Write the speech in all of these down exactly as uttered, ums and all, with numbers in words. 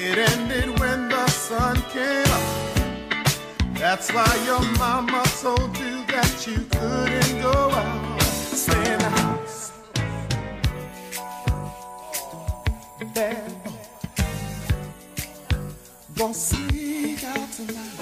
It ended when the sun came up. That's why your mama told you that you couldn't go out. Stay in the house. Bad boy. Gonna sneak out tonight.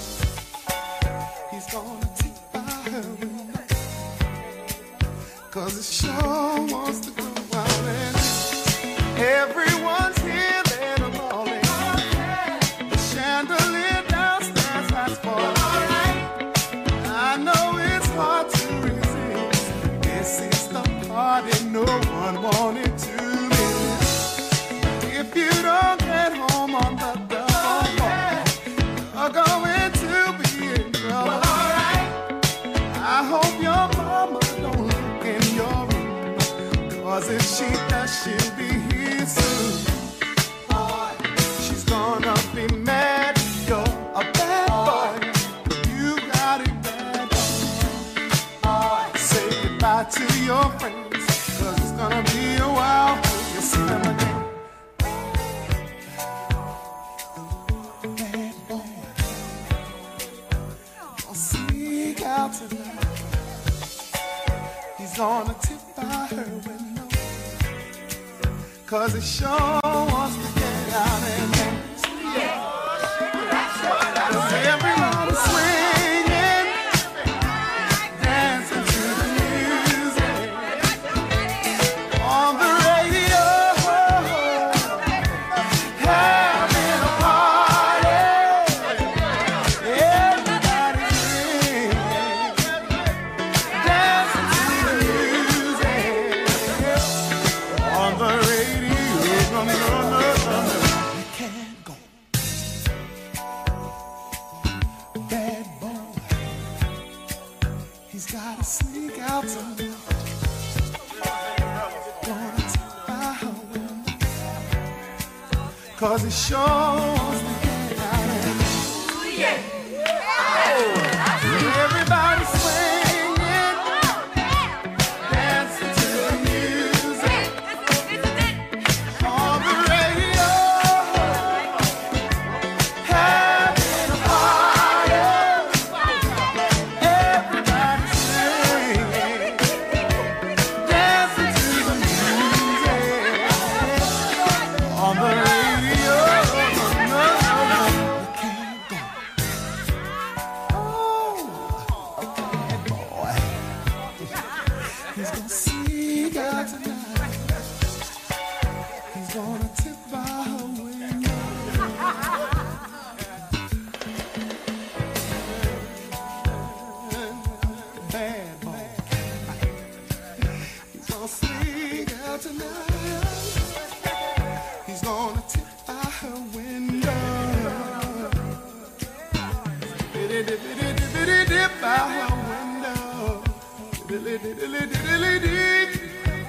He's gonna take by her window. Cause it sure wants to go out and everyone's here, let them all in. The chandelier downstairs has fallen. I know it's hard to resist. This is the party no one wanted to miss. If you don't get home on the double ball, you're going to be in trouble. I hope your mama don't look in your room, cause if she does, she'll be here soon. Boy, she's gonna be mad. You're a bad boy. You got it bad. Boy, say goodbye to your friends, cause it's gonna be a while before you see them again. Bad boy, I'll sneak out tonight. He's gonna tip by her window, cause it sure wants to get out and dance. Yeah. Cause everyone's swinging, dancing to the music on the radio, having a party. Everybody's swinging, dancing to the music on the radio. No, no, no, no, no. You can't go. Bad boy, he's gotta sneak out tonight. Gonna take by her window, cause it sure wants to get out of here. Everybody swinging, dancing to the music on the radio, having a party. Everybody singing, dancing to the music on the radio. No, no, no, you can't go. Oh, a bad boy. He's gonna sneak out tonight. He's gonna tip by her window. Bad boy. He's gonna sneak out tonight. He's gonna tip by her window. Dip, dip, dip, dip, dip, dip by her window. Dip, dip, dip, dip, dip, dip, dip.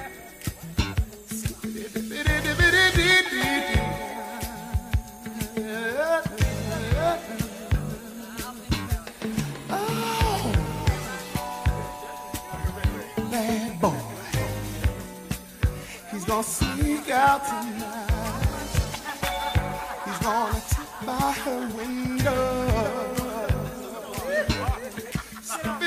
Oh, bad boy, he's gonna sneak out tonight. He's gonna tip by her window.